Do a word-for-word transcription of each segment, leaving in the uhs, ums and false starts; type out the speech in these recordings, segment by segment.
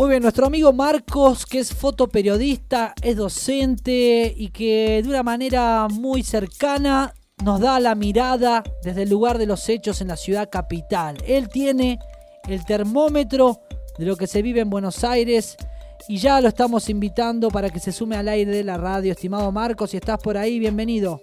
Muy bien, nuestro amigo Marcos, que es fotoperiodista, es docente y que de una manera muy cercana nos da la mirada desde el lugar de los hechos en la ciudad capital. Él tiene el termómetro de lo que se vive en Buenos Aires y ya lo estamos invitando para que se sume al aire de la radio. Estimado Marcos, si estás por ahí, bienvenido.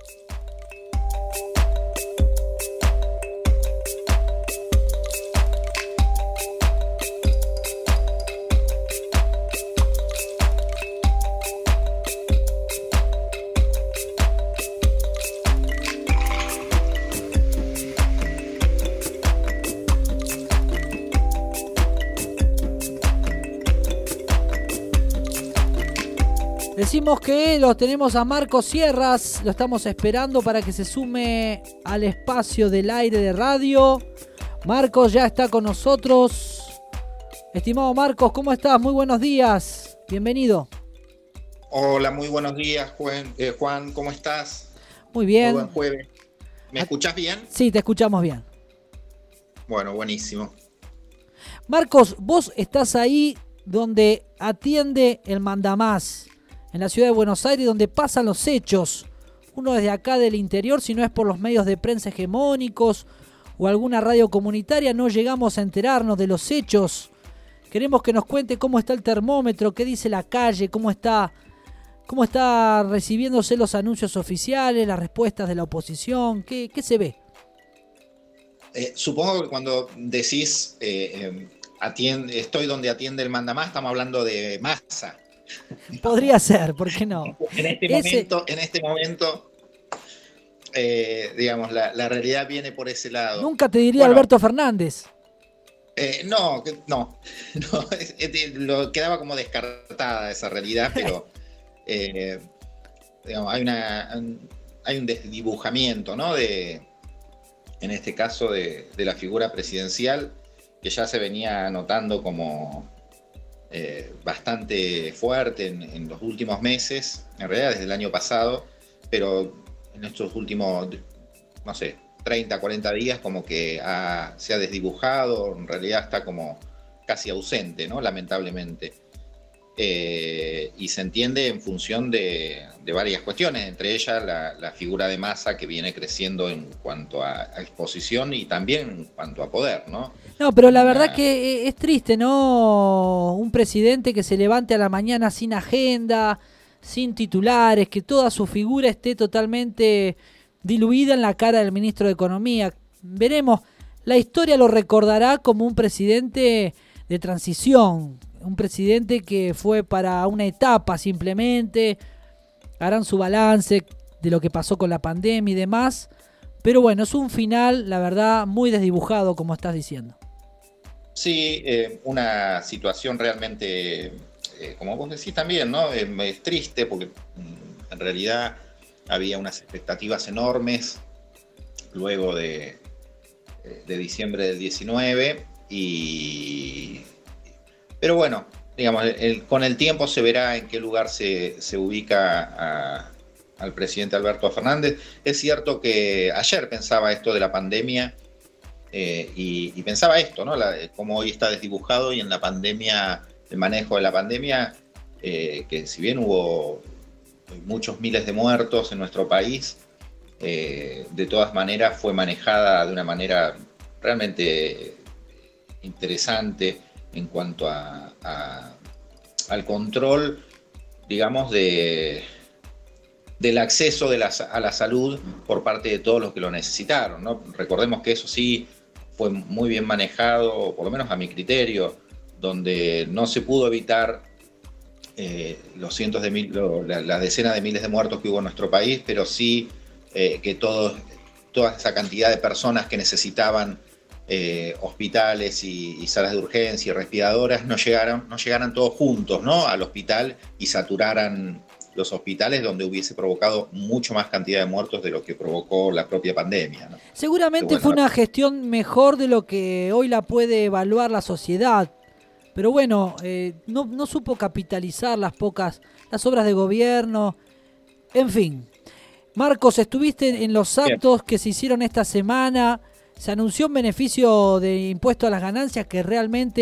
Decimos que lo tenemos a Marcos Sierras, lo estamos esperando para que se sume al espacio del aire de radio. Marcos ya está con nosotros. Estimado Marcos, ¿cómo estás? Muy buenos días, bienvenido. Hola, muy buenos días, Juan. Eh, Juan, ¿cómo estás? Muy bien. Muy buen jueves. ¿Me escuchás bien? Sí, te escuchamos bien. Bueno, buenísimo. Marcos, vos estás ahí donde atiende el mandamás, en la ciudad de Buenos Aires, donde pasan los hechos. Uno desde acá del interior, si no es por los medios de prensa hegemónicos o alguna radio comunitaria, no llegamos a enterarnos de los hechos. Queremos que nos cuente cómo está el termómetro, qué dice la calle, cómo está, cómo está recibiéndose los anuncios oficiales, las respuestas de la oposición, qué, qué se ve. Eh, supongo que cuando decís eh, eh, atiende, estoy donde atiende el mandamás, estamos hablando de Massa. Podría ser, ¿por qué no? En este Ese... momento, en este momento eh, digamos, la, la realidad viene por ese lado. Nunca te diría bueno, Alberto Fernández. Eh, no, no, no es, es, lo quedaba como descartada esa realidad, pero eh, digamos, hay, una, hay un desdibujamiento, ¿no? De, en este caso de, de la figura presidencial, que ya se venía notando como Eh, bastante fuerte en, en los últimos meses, en realidad desde el año pasado, pero en estos últimos, no sé, treinta, cuarenta días como que ha, se ha desdibujado, en realidad está como casi ausente, ¿no? Lamentablemente. Eh, y se entiende en función de, de varias cuestiones, entre ellas la, la figura de Massa que viene creciendo en cuanto a, a exposición y también en cuanto a poder, ¿no? No, pero la verdad que es triste, ¿no? Un presidente que se levante a la mañana sin agenda, sin titulares, que toda su figura esté totalmente diluida en la cara del ministro de Economía. Veremos, la historia lo recordará como un presidente de transición, un presidente que fue para una etapa simplemente, harán su balance de lo que pasó con la pandemia y demás, pero bueno, es un final, la verdad, muy desdibujado, como estás diciendo. Sí, eh, una situación realmente, eh, como vos decís también, ¿no? Eh, es triste porque mm, en realidad había unas expectativas enormes luego de, de diciembre del diecinueve y... Pero bueno, digamos, el, con el tiempo se verá en qué lugar se, se ubica a, al presidente Alberto Fernández. Es cierto que ayer pensaba esto de la pandemia eh, y, y pensaba esto, ¿no? La, cómo hoy está desdibujado y en la pandemia, el manejo de la pandemia, eh, que si bien hubo muchos miles de muertos en nuestro país, eh, de todas maneras fue manejada de una manera realmente interesante en cuanto a, a, al control, digamos, de, del acceso de la, a la salud por parte de todos los que lo necesitaron, ¿no? Recordemos que eso sí fue muy bien manejado, por lo menos a mi criterio, donde no se pudo evitar eh, los cientos de mil, lo, la, las decenas de miles de muertos que hubo en nuestro país, pero sí eh, que todos, toda esa cantidad de personas que necesitaban Eh, hospitales y, y salas de urgencia y respiradoras no llegaran, no llegaran todos juntos, ¿no? Al hospital y saturaran los hospitales, donde hubiese provocado mucho más cantidad de muertos de lo que provocó la propia pandemia, ¿no? Seguramente bueno, fue una gestión mejor de lo que hoy la puede evaluar la sociedad, pero bueno, eh, no, no supo capitalizar las pocas, las obras de gobierno, en fin. Marcos, estuviste en los actos Bien. que se hicieron esta semana. Se anunció un beneficio de impuesto a las ganancias que realmente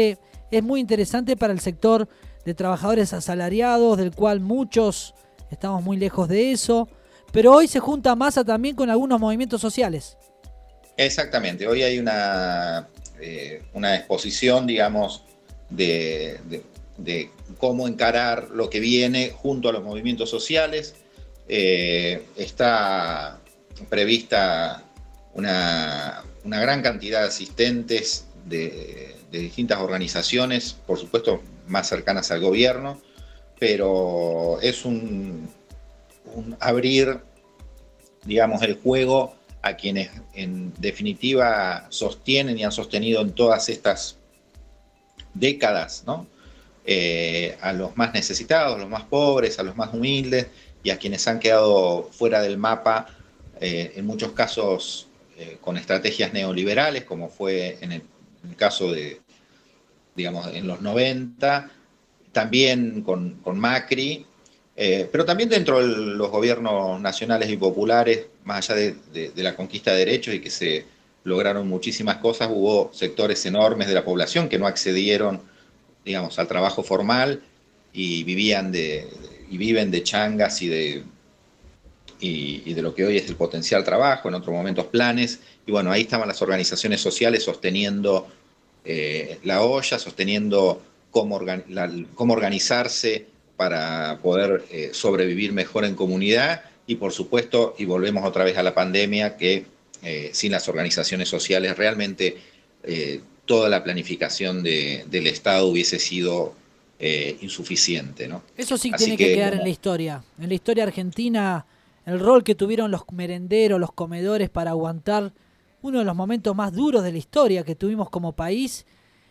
es muy interesante para el sector de trabajadores asalariados, del cual muchos estamos muy lejos de eso, pero hoy se junta Massa también con algunos movimientos sociales. Exactamente, hoy hay una, eh, una exposición, digamos, de, de, de cómo encarar lo que viene junto a los movimientos sociales. Eh, está prevista una, una gran cantidad de asistentes de, de distintas organizaciones, por supuesto más cercanas al gobierno, pero es un, un abrir, digamos, el juego a quienes en definitiva sostienen y han sostenido en todas estas décadas, ¿no? Eh, a los más necesitados, a los más pobres, a los más humildes y a quienes han quedado fuera del mapa, eh, en muchos casos eh, con estrategias neoliberales, como fue en el, en el caso de, digamos, en los noventa, también con, con Macri, eh, pero también dentro de los gobiernos nacionales y populares, más allá de, de, de la conquista de derechos y que se lograron muchísimas cosas, hubo sectores enormes de la población que no accedieron, digamos, al trabajo formal y vivían de, y viven de changas y de, y, y de lo que hoy es el potencial trabajo, en otros momentos planes, y bueno, ahí estaban las organizaciones sociales sosteniendo eh, la olla, sosteniendo cómo, organ, la, cómo organizarse para poder eh, sobrevivir mejor en comunidad, y por supuesto, y volvemos otra vez a la pandemia, que eh, sin las organizaciones sociales realmente eh, toda la planificación de, del Estado hubiese sido eh, insuficiente, ¿no? Eso sí Así tiene que, que quedar bueno, en la historia. En la historia argentina, el rol que tuvieron los merenderos, los comedores para aguantar uno de los momentos más duros de la historia que tuvimos como país.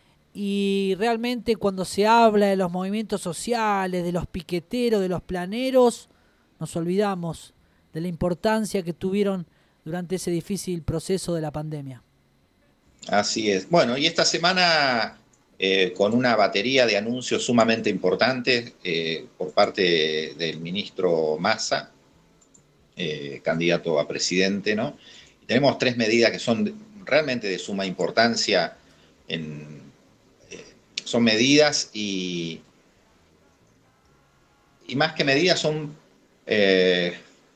Y realmente cuando se habla de los movimientos sociales, de los piqueteros, de los planeros, nos olvidamos de la importancia que tuvieron durante ese difícil proceso de la pandemia. Así es. Bueno, y esta semana eh, con una batería de anuncios sumamente importantes eh, por parte del ministro Massa, eh, candidato a presidente, ¿no? Y tenemos tres medidas que son realmente de suma importancia en son medidas y, y más que medidas son, eh,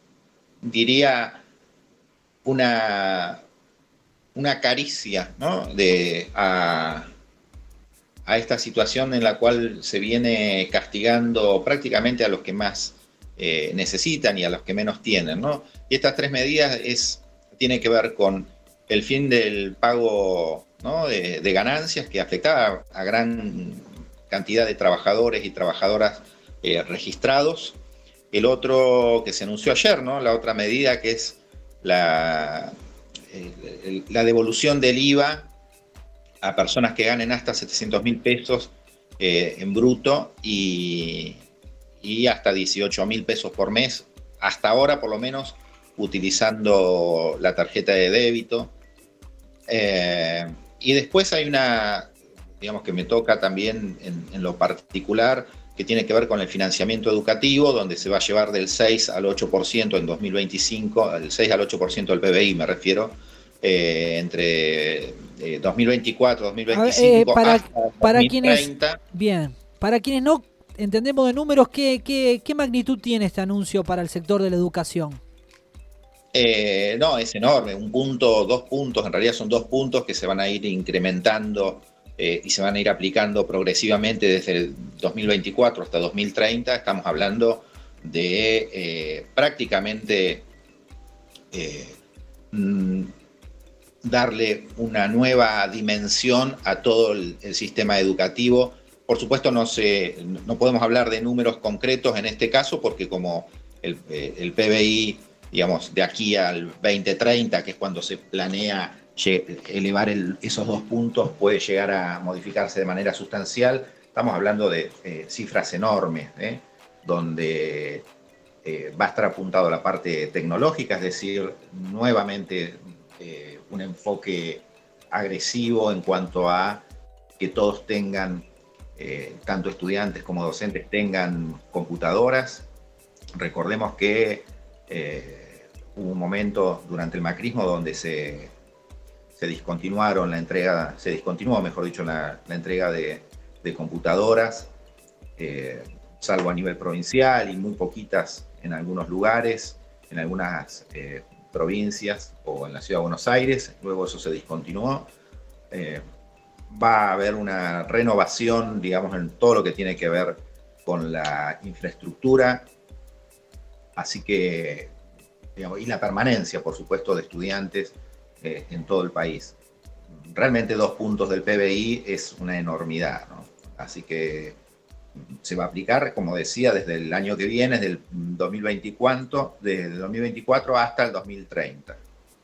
diría, una, una caricia, ¿no? de, a, a esta situación en la cual se viene castigando prácticamente a los que más eh, necesitan y a los que menos tienen, ¿no? Y estas tres medidas es, tienen que ver con el fin del pago, ¿no? de, de ganancias que afectaba a gran cantidad de trabajadores y trabajadoras eh, registrados. El otro que se anunció ayer, ¿no? La otra medida que es la, eh, la devolución del I V A a personas que ganen hasta setecientos mil pesos eh, en bruto y, y hasta dieciocho mil pesos por mes, hasta ahora por lo menos utilizando la tarjeta de débito. Eh, y después hay una, digamos que me toca también en, en lo particular, que tiene que ver con el financiamiento educativo, donde se va a llevar del seis al ocho por ciento en dos mil veinticinco, del seis al ocho por ciento del P B I me refiero, eh, entre eh, dos mil veinticuatro, dos mil veinticinco eh, para, hasta para dos mil treinta. Quienes, bien, para quienes no entendemos de números, ¿qué, qué, qué magnitud tiene este anuncio para el sector de la educación? Eh, no, es enorme, un punto, dos puntos, en realidad son dos puntos que se van a ir incrementando eh, y se van a ir aplicando progresivamente desde el dos mil veinticuatro hasta dos mil treinta. Estamos hablando de eh, prácticamente eh, mm, darle una nueva dimensión a todo el, el sistema educativo. Por supuesto no, se, no podemos hablar de números concretos en este caso porque como el, el P B I, digamos, de aquí al veinte treinta, que es cuando se planea elevar el, esos dos puntos, puede llegar a modificarse de manera sustancial. Estamos hablando de eh, cifras enormes, ¿eh? donde eh, va a estar apuntado a la parte tecnológica, es decir, nuevamente eh, un enfoque agresivo en cuanto a que todos tengan, eh, tanto estudiantes como docentes, tengan computadoras. Recordemos que eh, hubo un momento durante el macrismo donde se, se discontinuaron la entrega, se discontinuó, mejor dicho, la, la entrega de, de computadoras, eh, salvo a nivel provincial y muy poquitas en algunos lugares, en algunas eh, provincias o en la ciudad de Buenos Aires. Luego eso se discontinuó. Eh, va a haber una renovación, digamos, en todo lo que tiene que ver con la infraestructura, así que, digamos, y la permanencia, por supuesto, de estudiantes eh, en todo el país. Realmente dos puntos del P B I es una enormidad, ¿no? Así que se va a aplicar, como decía, desde el año que viene, desde el dos mil veinticuatro, desde el dos mil veinticuatro hasta el dos mil treinta.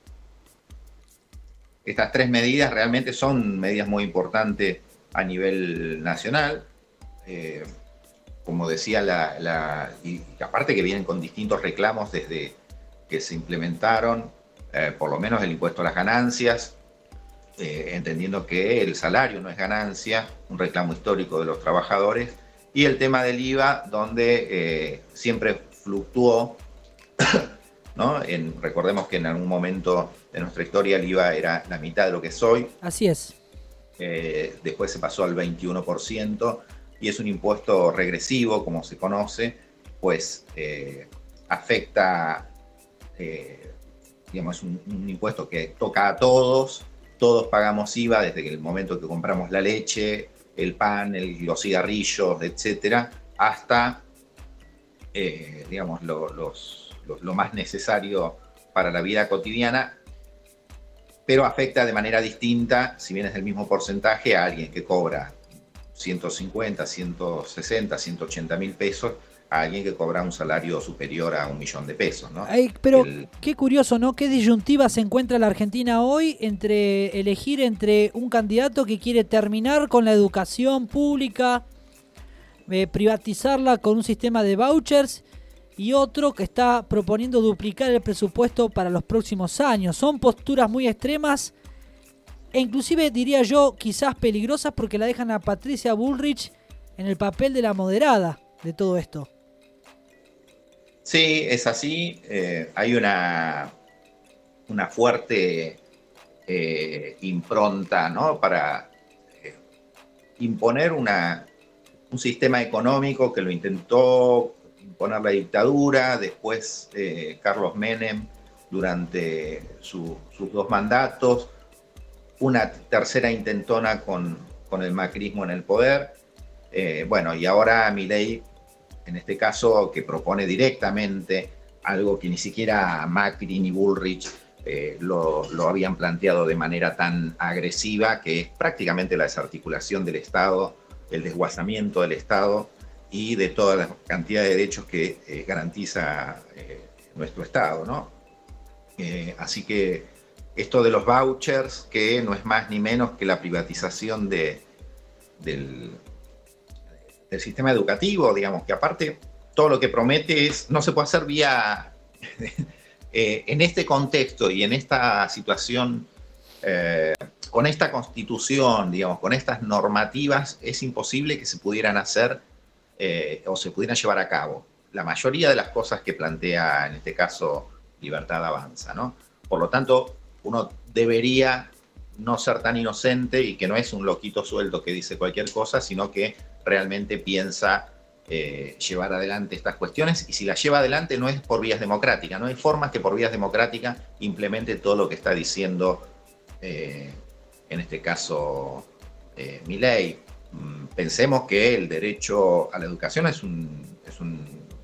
Estas tres medidas realmente son medidas muy importantes a nivel nacional. Eh, como decía, la, la, y aparte que vienen con distintos reclamos desde que se implementaron, eh, por lo menos el impuesto a las ganancias, eh, entendiendo que el salario no es ganancia, un reclamo histórico de los trabajadores, y el tema del I V A, donde eh, siempre fluctuó, ¿no? En, recordemos que en algún momento de nuestra historia el I V A era la mitad de lo que es hoy. Así es. Eh, después se pasó al veintiuno por ciento y es un impuesto regresivo, como se conoce, pues eh, afecta, eh, digamos, un, un impuesto que toca a todos. Todos pagamos I V A desde el momento que compramos la leche, el pan, el, los cigarrillos, etcétera, hasta, eh, digamos, lo, los, lo, lo más necesario para la vida cotidiana, pero afecta de manera distinta, si bien es del mismo porcentaje, a alguien que cobra ciento cincuenta, ciento sesenta, ciento ochenta mil pesos, a alguien que cobra un salario superior a un millón de pesos, ¿no? Ay, pero el... qué curioso, ¿no? Qué disyuntiva se encuentra la Argentina hoy entre elegir entre un candidato que quiere terminar con la educación pública, eh, privatizarla con un sistema de vouchers, y otro que está proponiendo duplicar el presupuesto para los próximos años. Son posturas muy extremas e inclusive, diría yo, quizás peligrosas, porque la dejan a Patricia Bullrich en el papel de la moderada de todo esto. Sí, es así. Eh, hay una, una fuerte eh, impronta, ¿no?, para eh, imponer una, un sistema económico que lo intentó imponer la dictadura, después eh, Carlos Menem durante su, sus dos mandatos, una tercera intentona con, con el macrismo en el poder, eh, bueno, y ahora Milei, en este caso, que propone directamente algo que ni siquiera Macri ni Bullrich eh, lo, lo habían planteado de manera tan agresiva, que es prácticamente la desarticulación del Estado, el desguazamiento del Estado y de toda la cantidad de derechos que eh, garantiza eh, nuestro Estado, ¿no? Eh, así que esto de los vouchers, que no es más ni menos que la privatización de, del, del sistema educativo, digamos, que aparte todo lo que promete es, no se puede hacer vía, eh, en este contexto y en esta situación, eh, con esta constitución, digamos, con estas normativas, es imposible que se pudieran hacer eh, o se pudieran llevar a cabo la mayoría de las cosas que plantea, en este caso, Libertad Avanza, ¿no? Por lo tanto, uno debería no ser tan inocente y que no es un loquito suelto que dice cualquier cosa, sino que realmente piensa eh, llevar adelante estas cuestiones, y si las lleva adelante no es por vías democráticas, no hay formas que por vías democráticas implemente todo lo que está diciendo, eh, en este caso, eh, Milei. Pensemos que el derecho a la educación es un, es un,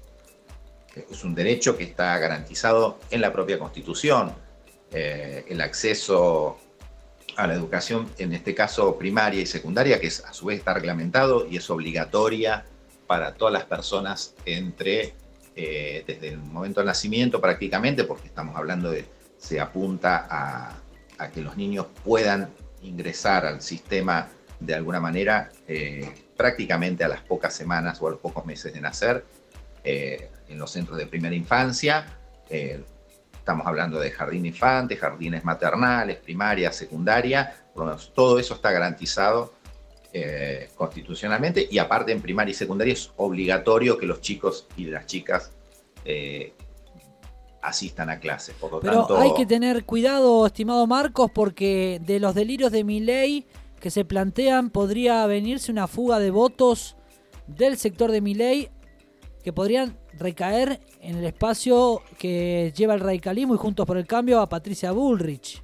es un derecho que está garantizado en la propia Constitución. Eh, el acceso a la educación, en este caso primaria y secundaria, que es, a su vez está reglamentado y es obligatoria para todas las personas entre, eh, desde el momento del nacimiento prácticamente, porque estamos hablando de, se apunta a, a que los niños puedan ingresar al sistema de alguna manera eh, prácticamente a las pocas semanas o a los pocos meses de nacer, eh, en los centros de primera infancia. Eh, Estamos hablando de jardín infante, jardines maternales, primaria, secundaria. Por lo menos todo eso está garantizado eh, constitucionalmente, y aparte en primaria y secundaria es obligatorio que los chicos y las chicas eh, asistan a clases. Por lo Pero tanto, hay que tener cuidado, estimado Marcos, porque de los delirios de Milei que se plantean, podría venirse una fuga de votos del sector de Milei que podrían recaer en el espacio que lleva el radicalismo y Juntos por el Cambio a Patricia Bullrich.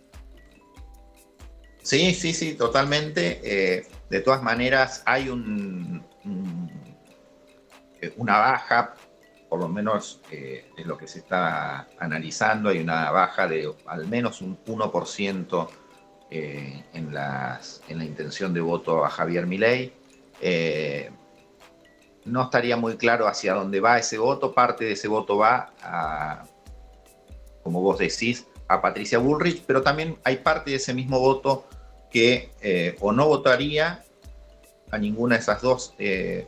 Sí, sí, sí, totalmente. Eh, de todas maneras, hay un, un, una baja, por lo menos eh, es lo que se está analizando, hay una baja de al menos un uno por ciento eh, en, las, en la intención de voto a Javier Milei. Eh, no estaría muy claro hacia dónde va ese voto. Parte de ese voto va a, como vos decís, a Patricia Bullrich, pero también hay parte de ese mismo voto que eh, o no votaría a ninguna de esas dos eh,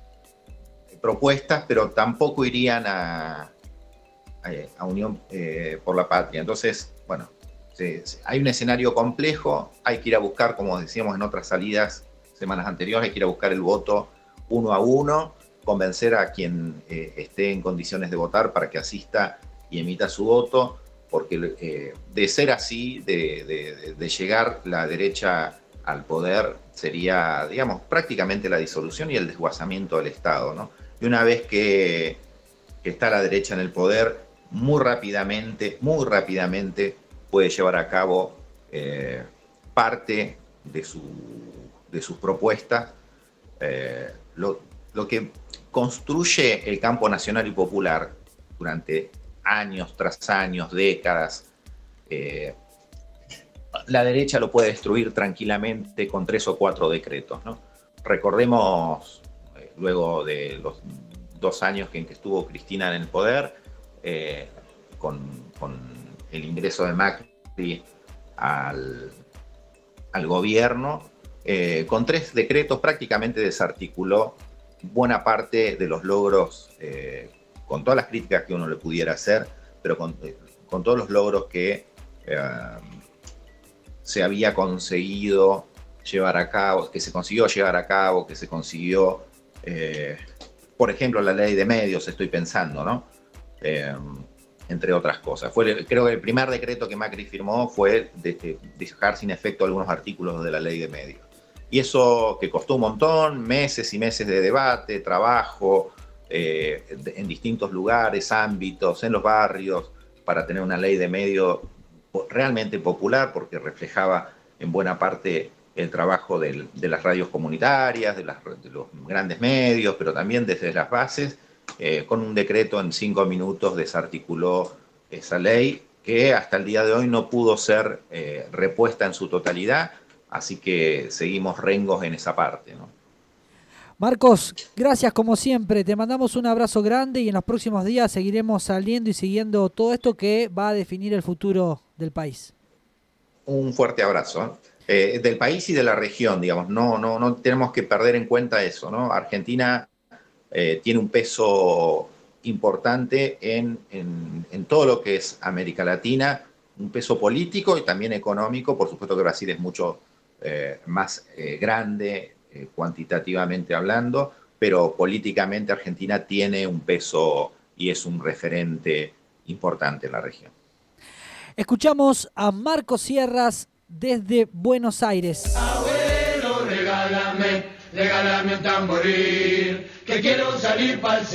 propuestas, pero tampoco irían a, a, a Unión eh, por la Patria. Entonces, bueno, se, se, hay un escenario complejo, hay que ir a buscar, como decíamos en otras salidas semanas anteriores, hay que ir a buscar el voto uno a uno, convencer a quien eh, esté en condiciones de votar para que asista y emita su voto, porque eh, de ser así, de, de, de llegar la derecha al poder, sería, digamos, prácticamente la disolución y el desguazamiento del Estado, ¿no? Y una vez que, que está la derecha en el poder, muy rápidamente, muy rápidamente puede llevar a cabo eh, parte de, su, de sus propuestas. Eh, lo, lo que construye el campo nacional y popular durante años tras años, décadas, eh, la derecha lo puede destruir tranquilamente con tres o cuatro decretos, ¿no? Recordemos, eh, luego de los dos años en que estuvo Cristina en el poder, eh, con, con el ingreso de Macri al, al gobierno, eh, con tres decretos prácticamente desarticuló buena parte de los logros, eh, con todas las críticas que uno le pudiera hacer, pero con, con todos los logros que eh, se había conseguido llevar a cabo, que se consiguió llevar a cabo, que se consiguió, eh, por ejemplo, la ley de medios, estoy pensando, ¿no? Eh, entre otras cosas. Fue, creo que el primer decreto que Macri firmó fue de, de dejar sin efecto algunos artículos de la ley de medios. Y eso que costó un montón, meses y meses de debate, trabajo, eh, en distintos lugares, ámbitos, en los barrios, para tener una ley de medios realmente popular, porque reflejaba en buena parte el trabajo del, de las radios comunitarias, de, las, de los grandes medios, pero también desde las bases. Eh, con un decreto en cinco minutos desarticuló esa ley, que hasta el día de hoy no pudo ser eh, repuesta en su totalidad, así que seguimos rengos en esa parte, ¿no? Marcos, gracias como siempre, te mandamos un abrazo grande y en los próximos días seguiremos saliendo y siguiendo todo esto que va a definir el futuro del país. Un fuerte abrazo, eh, del país y de la región, digamos, no, no, no tenemos que perder en cuenta eso, ¿no? Argentina eh, tiene un peso importante en, en, en todo lo que es América Latina, un peso político y también económico. Por supuesto que Brasil es mucho eh, más eh, grande, eh, cuantitativamente hablando, pero políticamente Argentina tiene un peso y es un referente importante en la región. Escuchamos a Marcos Sierras desde Buenos Aires. Abuelo, regálame, regálame un tamboril, que quiero salir pa'l